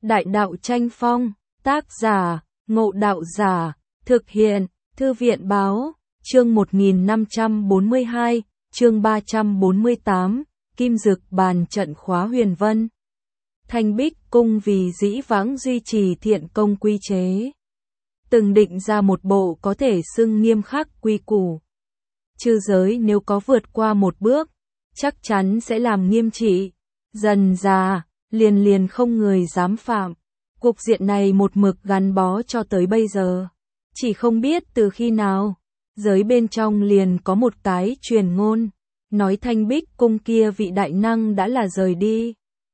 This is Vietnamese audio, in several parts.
Đại đạo tranh phong, tác giả, Ngộ Đạo Giả, thực hiện, Thư viện báo, chương 1542, chương 348, Kim Dực bàn trận khóa huyền vân. Thanh Bích Cung vì dĩ vãng duy trì thiện công quy chế, từng định ra một bộ có thể xưng nghiêm khắc quy củ. Chư giới nếu có vượt qua một bước, chắc chắn sẽ làm nghiêm trị, dần dà, liền không người dám phạm. Cục diện này một mực gắn bó cho tới bây giờ. Chỉ không biết từ khi nào, giới bên trong liền có một cái truyền ngôn, nói Thanh Bích Cung kia vị đại năng đã là rời đi.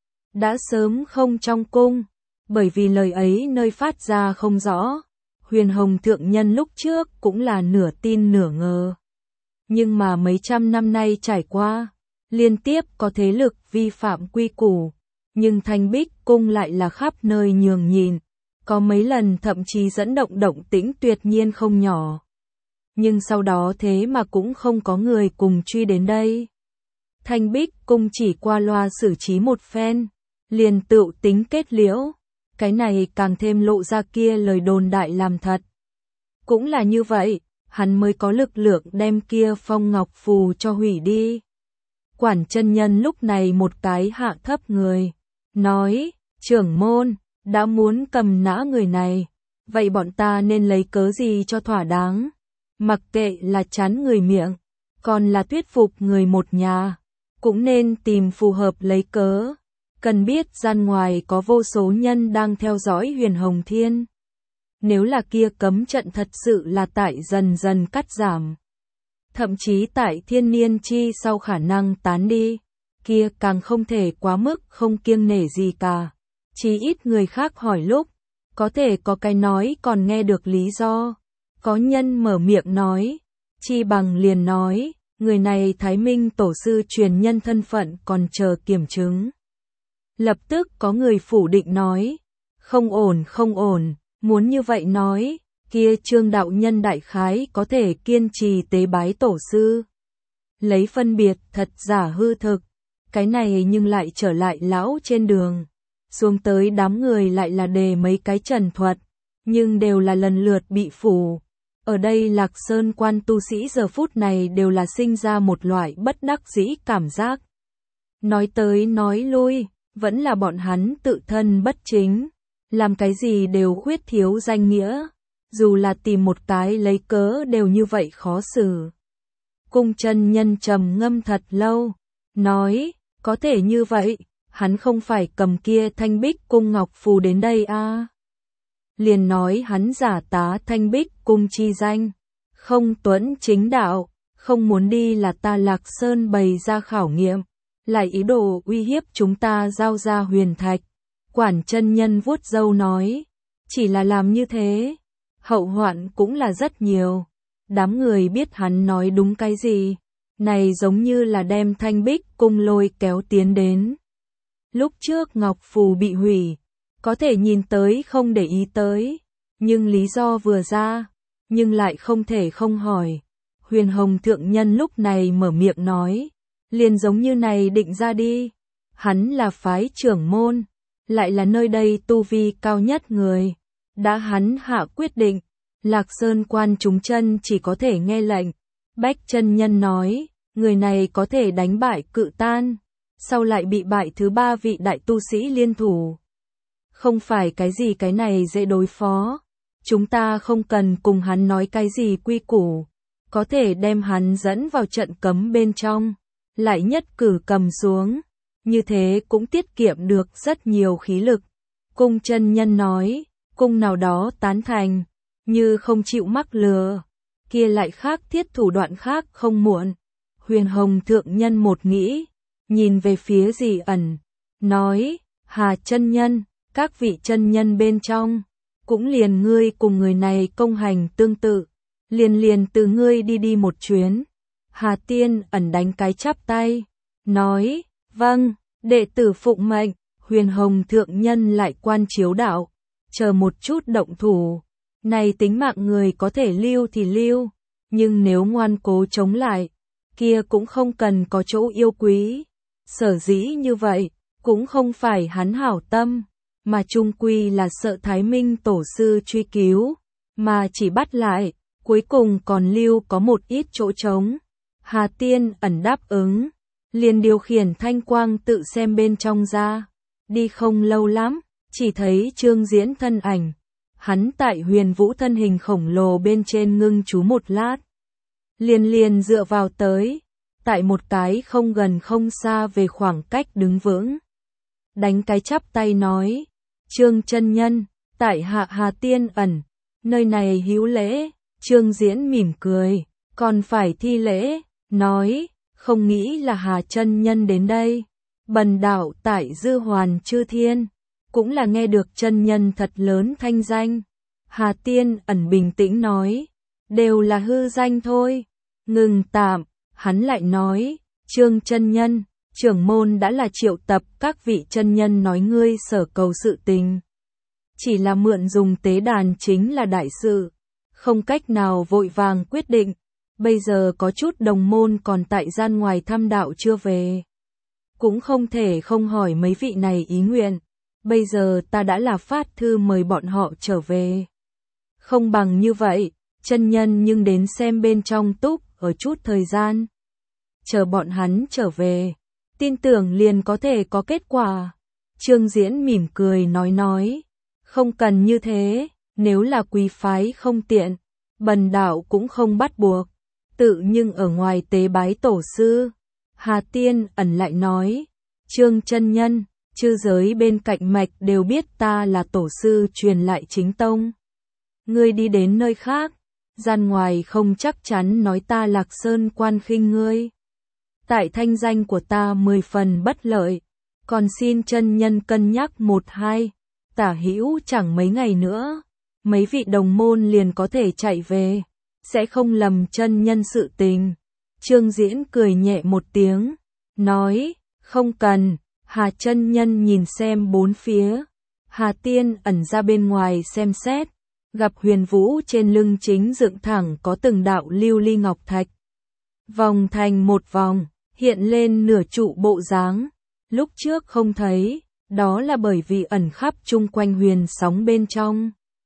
Đã sớm không trong cung, bởi vì lời ấy nơi phát ra không rõ. Huyền Hồng Thượng Nhân lúc trước cũng là nửa tin nửa ngờ. Nhưng mà mấy trăm năm nay trải qua, liên tiếp có thế lực vi phạm quy củ. Nhưng Thanh Bích Cung lại là khắp nơi nhường nhìn, có mấy lần thậm chí dẫn động tĩnh tuyệt nhiên không nhỏ. Nhưng sau đó thế mà cũng không có người cùng truy đến đây. Thanh Bích Cung chỉ qua loa xử trí một phen, liền tựu tính kết liễu, cái này càng thêm lộ ra kia lời đồn đại làm thật. Cũng là như vậy, hắn mới có lực lượng đem kia phong ngọc phù cho hủy đi. Quản chân nhân lúc này một cái hạ thấp người, nói, trưởng môn, đã muốn cầm nã người này, vậy bọn ta nên lấy cớ gì cho thỏa đáng? Mặc kệ là chán người miệng, còn là thuyết phục người một nhà, cũng nên tìm phù hợp lấy cớ. Cần biết gian ngoài có vô số nhân đang theo dõi Huyền Hồng Thiên. Nếu là kia cấm trận thật sự là tại dần dần cắt giảm, thậm chí tại thiên niên chi sau khả năng tán đi, kia càng không thể quá mức không kiêng nể gì cả. Chỉ ít người khác hỏi lúc, có thể có cái nói còn nghe được lý do. Có nhân mở miệng nói, chi bằng liền nói, người này Thái Minh tổ sư truyền nhân thân phận còn chờ kiểm chứng. Lập tức có người phủ định nói, không ổn, muốn như vậy nói, kia Trương đạo nhân đại khái có thể kiên trì tế bái tổ sư. Lấy phân biệt thật giả hư thực, cái này nhưng lại trở lại lão trên đường. Xuống tới đám người lại là đề mấy cái trần thuật, nhưng đều là lần lượt bị phủ. Ở đây Lạc Sơn quan tu sĩ giờ phút này đều là sinh ra một loại bất đắc dĩ cảm giác. Nói tới nói lui, vẫn là bọn hắn tự thân bất chính, làm cái gì đều khuyết thiếu danh nghĩa, dù là tìm một cái lấy cớ đều như vậy khó xử. Cung chân nhân trầm ngâm thật lâu, nói, có thể như vậy, hắn không phải cầm kia Thanh Bích Cung ngọc phù đến đây à? Liền nói hắn giả tá Thanh Bích Cung chi danh, không tuẫn chính đạo, không muốn đi là ta Lạc Sơn bày ra khảo nghiệm, lại ý đồ uy hiếp chúng ta giao ra huyền thạch. Quản chân nhân vuốt râu nói, chỉ là làm như thế, hậu hoạn cũng là rất nhiều. Đám người biết hắn nói đúng cái gì, này giống như là đem Thanh Bích Cung lôi kéo tiến đến. Lúc trước ngọc phù bị hủy, có thể nhìn tới không để ý tới, nhưng lý do vừa ra, nhưng lại không thể không hỏi. Huyền Hồng Thượng Nhân lúc này mở miệng nói, liền giống như này định ra đi, hắn là phái trưởng môn, lại là nơi đây tu vi cao nhất người, đã hắn hạ quyết định, Lạc Sơn quan chúng chân chỉ có thể nghe lệnh. Bách chân nhân nói, người này có thể đánh bại Cự Tan, sau lại bị bại thứ ba vị đại tu sĩ liên thủ. Không phải cái này dễ đối phó, chúng ta không cần cùng hắn nói cái gì quy củ, có thể đem hắn dẫn vào trận cấm bên trong, lại nhất cử cầm xuống, như thế cũng tiết kiệm được rất nhiều khí lực. Cung chân nhân nói, cung nào đó tán thành, như không chịu mắc lừa, kia lại khác thiết thủ đoạn khác không muộn. Huyền Hồng Thượng Nhân một nghĩ, nhìn về phía Dì Ẩn, nói, Hà chân nhân, các vị chân nhân bên trong, cũng liền ngươi cùng người này công hành tương tự, liền từ ngươi đi một chuyến. Hà Tiên Ẩn đánh cái chắp tay, nói, vâng, đệ tử phụng mệnh. Huyền Hồng Thượng Nhân lại quan chiếu đạo, chờ một chút động thủ, này tính mạng người có thể lưu thì lưu, nhưng nếu ngoan cố chống lại, kia cũng không cần có chỗ yêu quý. Sở dĩ như vậy, cũng không phải hắn hảo tâm, mà chung quy là sợ Thái Minh tổ sư truy cứu, mà chỉ bắt lại, cuối cùng còn lưu có một ít chỗ trống. Hà Tiên Ẩn đáp ứng, liền điều khiển thanh quang tự xem bên trong ra. Đi không lâu lắm, chỉ thấy Trương Diễn thân ảnh. Hắn tại Huyền Vũ thân hình khổng lồ bên trên ngưng trú một lát. Liền dựa vào tới, tại một cái không gần không xa về khoảng cách đứng vững. Đánh cái chắp tay nói, Trương chân nhân, tại hạ Hà Tiên Ẩn, nơi này hữu lễ. Trương Diễn mỉm cười, còn phải thi lễ, nói, không nghĩ là Hà chân nhân đến đây. Bần đạo tại Dư Hoàn Chư Thiên, cũng là nghe được chân nhân thật lớn thanh danh. Hà Tiên Ẩn bình tĩnh nói, đều là hư danh thôi. Ngừng tạm, hắn lại nói, Trương chân nhân, trưởng môn đã là triệu tập các vị chân nhân nói ngươi sở cầu sự tình. Chỉ là mượn dùng tế đàn chính là đại sự, không cách nào vội vàng quyết định. Bây giờ có chút đồng môn còn tại gian ngoài thăm đạo chưa về. Cũng không thể không hỏi mấy vị này ý nguyện. Bây giờ ta đã là phát thư mời bọn họ trở về. Không bằng như vậy, chân nhân nhưng đến xem bên trong túc ở chút thời gian. Chờ bọn hắn trở về, tin tưởng liền có thể có kết quả. Trương Diễn mỉm cười nói, không cần như thế, nếu là quý phái không tiện, bần đạo cũng không bắt buộc. Tự nhưng ở ngoài tế bái tổ sư. Hà Tiên Ẩn lại nói, Trương chân nhân, chư giới bên cạnh mạch đều biết ta là tổ sư truyền lại chính tông. Ngươi đi đến nơi khác, gian ngoài không chắc chắn nói ta Lạc Sơn quan khinh ngươi. Tại thanh danh của ta 10 phần bất lợi, còn xin chân nhân cân nhắc 1-2, tả hữu chẳng mấy ngày nữa, mấy vị đồng môn liền có thể chạy về, sẽ không lầm chân nhân sự tình. Trương Diễn cười nhẹ một tiếng, nói, không cần. Hà chân nhân nhìn xem bốn phía. Hà Tiên Ẩn ra bên ngoài xem xét, gặp Huyền Vũ trên lưng chính dựng thẳng có từng đạo lưu ly ngọc thạch. Vòng thành một vòng, hiện lên nửa trụ bộ dáng. Lúc trước không thấy, đó là bởi vì ẩn khắp chung quanh huyền sóng bên trong.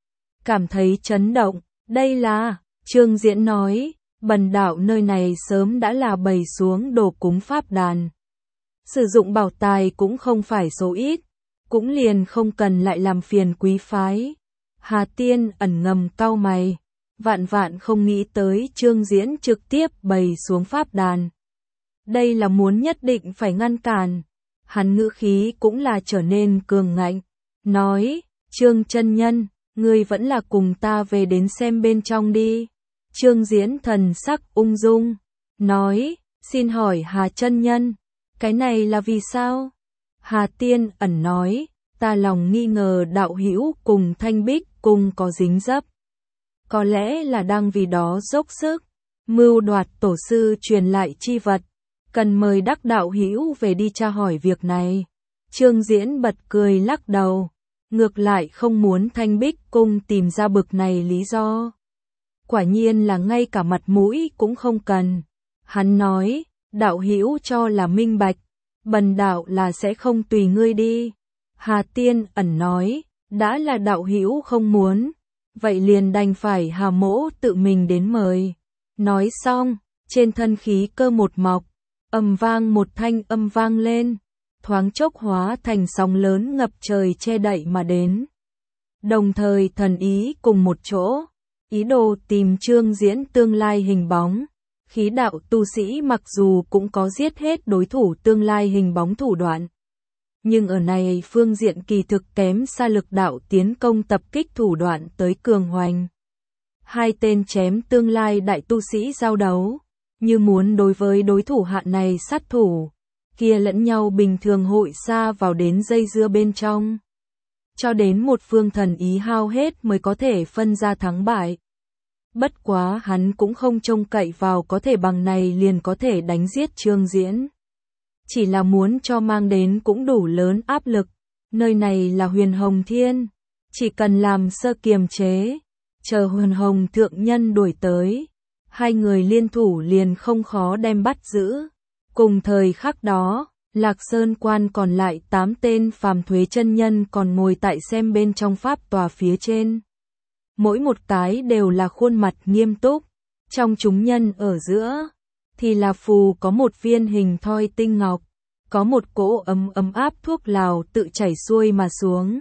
Cảm thấy chấn động, đây là, Trương Diễn nói, bần đạo nơi này sớm đã là bày xuống đồ cúng pháp đàn. Sử dụng bảo tài cũng không phải số ít, cũng liền không cần lại làm phiền quý phái. Hà Tiên Ẩn ngầm cau mày, vạn không nghĩ tới Trương Diễn trực tiếp bày xuống pháp đàn. Đây là muốn nhất định phải ngăn cản. Hắn ngữ khí cũng là trở nên cường ngạnh, nói, Trương chân nhân, ngươi vẫn là cùng ta về đến xem bên trong đi. Trương Diễn thần sắc ung dung, nói, xin hỏi Hà chân nhân, cái này là vì sao? Hà Tiên Ẩn nói, ta lòng nghi ngờ đạo hữu cùng Thanh Bích cùng có dính dấp. Có lẽ là đang vì đó dốc sức, mưu đoạt tổ sư truyền lại chi vật, cần mời đắc đạo hữu về đi tra hỏi việc này. Trương Diễn bật cười lắc đầu, ngược lại không muốn Thanh Bích cung tìm ra bực này lý do. Quả nhiên là ngay cả mặt mũi cũng không cần. Hắn nói, đạo hữu cho là minh bạch, bần đạo là sẽ không tùy ngươi đi. Hà Tiên Ẩn nói, đã là đạo hữu không muốn, vậy liền đành phải Hà mỗ tự mình đến mời. Nói xong, trên thân khí cơ một mọc, ầm vang một thanh âm vang lên, thoáng chốc hóa thành sóng lớn ngập trời che đậy mà đến. Đồng thời thần ý cùng một chỗ, ý đồ tìm Trương Diễn tương lai hình bóng. Khí đạo tu sĩ mặc dù cũng có giết hết đối thủ tương lai hình bóng thủ đoạn, nhưng ở này phương diện kỳ thực kém xa lực đạo tiến công tập kích thủ đoạn tới cường hoành. Hai tên chém tương lai đại tu sĩ giao đấu, như muốn đối với đối thủ hạn này sát thủ, kia lẫn nhau bình thường hội xa vào đến dây dưa bên trong. Cho đến một phương thần ý hao hết mới có thể phân ra thắng bại. Bất quá hắn cũng không trông cậy vào có thể bằng này liền có thể đánh giết Trương Diễn. Chỉ là muốn cho mang đến cũng đủ lớn áp lực. Nơi này là Huyền Hồng Thiên, chỉ cần làm sơ kiềm chế, chờ Huyền Hồng thượng nhân đuổi tới, hai người liên thủ liền không khó đem bắt giữ. Cùng thời khắc đó, Lạc Sơn Quan còn lại 8 tên phàm thuế chân nhân còn ngồi tại xem bên trong pháp tòa phía trên. Mỗi một cái đều là khuôn mặt nghiêm túc, trong chúng nhân ở giữa thì là phù có một viên hình thoi tinh ngọc, có một cỗ ấm áp thuốc lào tự chảy xuôi mà xuống,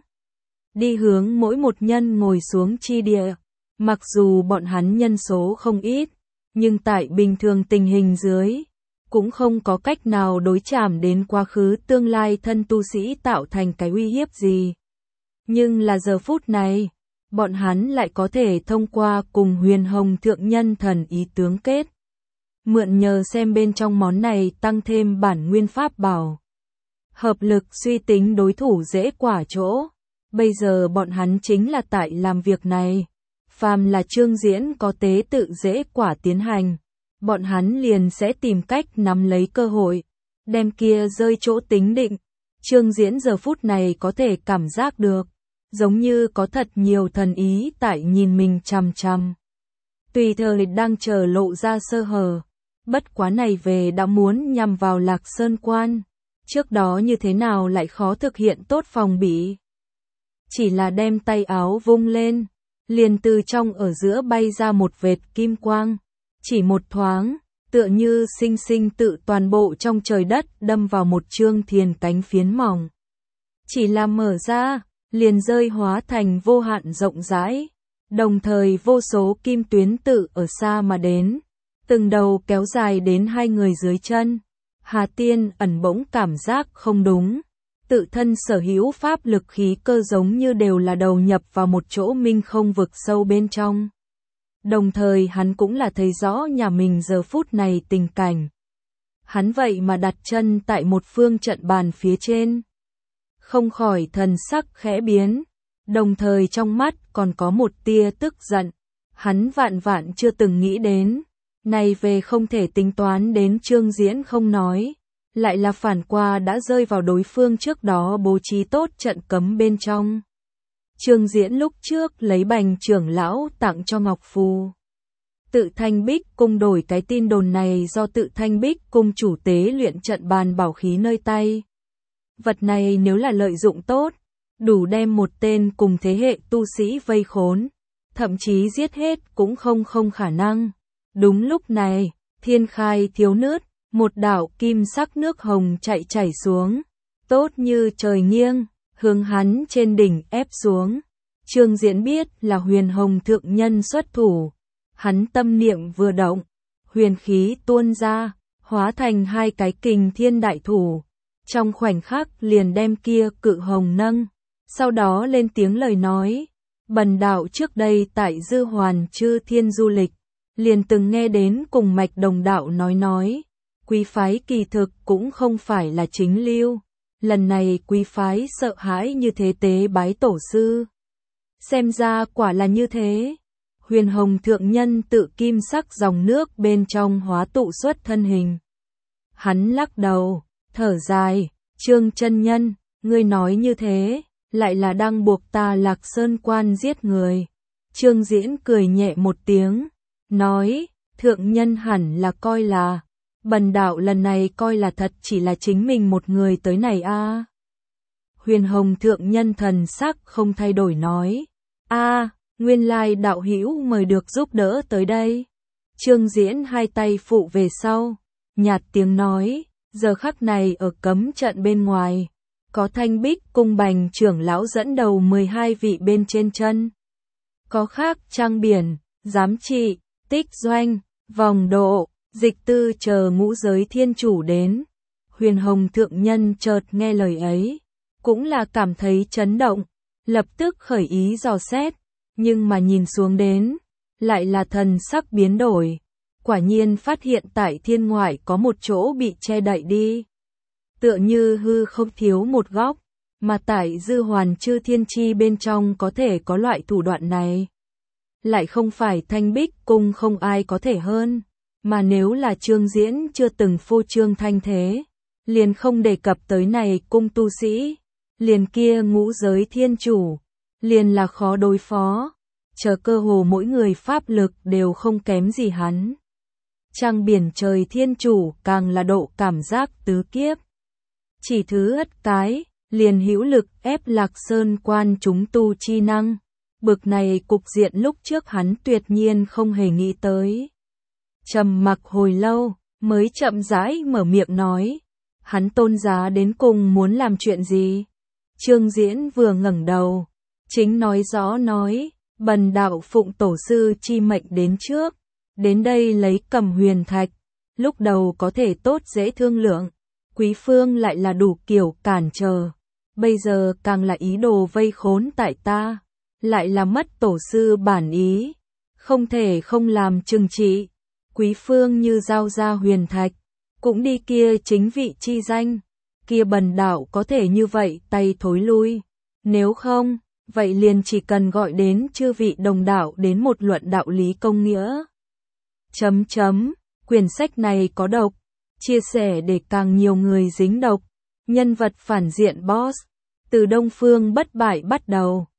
đi hướng mỗi một nhân ngồi xuống chi địa. Mặc dù bọn hắn nhân số không ít, nhưng tại bình thường tình hình dưới, cũng không có cách nào đối chạm đến quá khứ tương lai thân tu sĩ tạo thành cái uy hiếp gì. Nhưng là giờ phút này, bọn hắn lại có thể thông qua cùng Huyền Hồng Thượng Nhân thần ý tướng kết. Mượn nhờ xem bên trong món này tăng thêm bản nguyên pháp bảo. Hợp lực suy tính đối thủ dễ quả chỗ. Bây giờ bọn hắn chính là tại làm việc này. Phàm là Trương Diễn có tế tự dễ quả tiến hành, bọn hắn liền sẽ tìm cách nắm lấy cơ hội, đem kia rơi chỗ tính định. Trương Diễn giờ phút này có thể cảm giác được, giống như có thật nhiều thần ý tại nhìn mình chằm chằm. Tùy thời đang chờ lộ ra sơ hở, bất quá này về đã muốn nhằm vào Lạc Sơn Quan, trước đó như thế nào lại khó thực hiện tốt phòng bị. Chỉ là đem tay áo vung lên, liền từ trong ở giữa bay ra một vệt kim quang, chỉ một thoáng, tựa như sinh sinh tự toàn bộ trong trời đất đâm vào một chương thiền cánh phiến mỏng. Chỉ là mở ra, liền rơi hóa thành vô hạn rộng rãi, đồng thời vô số kim tuyến tự ở xa mà đến, từng đầu kéo dài đến hai người dưới chân. Hà Tiên ẩn bỗng cảm giác không đúng. Tự thân sở hữu pháp lực khí cơ giống như đều là đầu nhập vào một chỗ minh không vực sâu bên trong. Đồng thời hắn cũng là thấy rõ nhà mình giờ phút này tình cảnh. Hắn vậy mà đặt chân tại một phương trận bàn phía trên. Không khỏi thần sắc khẽ biến, đồng thời trong mắt còn có một tia tức giận. Hắn vạn vạn chưa từng nghĩ đến, này về không thể tính toán đến Trương Diễn không nói. Lại là phản qua đã rơi vào đối phương trước đó bố trí tốt trận cấm bên trong. Trương Diễn lúc trước lấy Bành trưởng lão tặng cho Ngọc Phù. Tự Thanh Bích cung đổi cái tin đồn này do Tự Thanh Bích cung chủ tế luyện trận bàn bảo khí nơi tay. Vật này nếu là lợi dụng tốt, đủ đem một tên cùng thế hệ tu sĩ vây khốn, thậm chí giết hết cũng không khả năng. Đúng lúc này, thiên khai thiếu nứt. Một đạo kim sắc nước hồng chảy xuống, tốt như trời nghiêng, hướng hắn trên đỉnh ép xuống. Trương Diễn biết là Huyền Hồng Thượng Nhân xuất thủ, hắn tâm niệm vừa động, huyền khí tuôn ra, hóa thành hai cái kình thiên đại thủ, trong khoảnh khắc liền đem kia cự hồng nâng, sau đó lên tiếng lời nói. Bần đạo trước đây tại Dư Hoàn Chư Thiên du lịch, liền từng nghe đến cùng Mạch Đồng đạo nói. Quý phái kỳ thực cũng không phải là chính lưu, lần này quý phái sợ hãi như thế tế bái tổ sư. Xem ra quả là như thế. Huyền Hồng Thượng Nhân tự kim sắc dòng nước bên trong hóa tụ xuất thân hình. Hắn lắc đầu, thở dài, Trương chân nhân, ngươi nói như thế, lại là đang buộc ta Lạc Sơn Quan giết người. Trương Diễn cười nhẹ một tiếng, nói, Thượng Nhân hẳn là coi là, bần đạo lần này coi là thật chỉ là chính mình một người tới này a. Huyền Hồng Thượng Nhân thần sắc không thay đổi nói, nguyên lai đạo hữu mời được giúp đỡ tới đây. Trương Diễn hai tay phụ về sau, nhạt tiếng nói, giờ khắc này ở cấm trận bên ngoài, có Thanh Bích cung Bành trưởng lão dẫn đầu 12 vị bên trên chân. Có khác Trang Biển, Giám Trị, Tích Doanh, Vòng Độ, Dịch Tư chờ ngũ giới thiên chủ đến. Huyền Hồng Thượng Nhân chợt nghe lời ấy, cũng là cảm thấy chấn động, lập tức khởi ý dò xét, nhưng mà nhìn xuống đến, lại là thần sắc biến đổi. Quả nhiên phát hiện tại thiên ngoại có một chỗ bị che đậy đi. Tựa như hư không thiếu một góc, mà tại Dư Hoàn Chư Thiên chi bên trong có thể có loại thủ đoạn này. Lại không phải Thanh Bích cung không ai có thể hơn, mà nếu là Trương Diễn chưa từng phô trương thanh thế, liền không đề cập tới này cung tu sĩ, liền kia ngũ giới thiên chủ, liền là khó đối phó, chờ cơ hồ mỗi người pháp lực đều không kém gì hắn. Trang Biển trời thiên chủ càng là độ cảm giác tứ kiếp. chỉ thứ ất cái, liền hữu lực ép Lạc Sơn quan chúng tu chi năng. Bực này cục diện lúc trước hắn tuyệt nhiên không hề nghĩ tới. Trầm mặc hồi lâu, mới chậm rãi mở miệng nói, hắn Tôn giá đến cùng muốn làm chuyện gì? Trương Diễn vừa ngẩng đầu, chính nói rõ nói, bần đạo phụng tổ sư chi mệnh đến trước, đến đây lấy Cầm Huyền Thạch, lúc đầu có thể tốt dễ thương lượng, Quý Phương lại là đủ kiểu cản trở, bây giờ càng là ý đồ vây khốn tại ta, lại là mất tổ sư bản ý, không thể không làm trừng trị. Quý Phương như giao ra huyền thạch, cũng đi kia chính vị chi danh, kia bần đạo có thể như vậy tay thối lui, nếu không, vậy liền chỉ cần gọi đến chư vị đồng đạo đến một luận đạo lý công nghĩa. Quyển sách này có độc, chia sẻ để càng nhiều người dính độc, nhân vật phản diện boss, từ Đông Phương bất bại bắt đầu.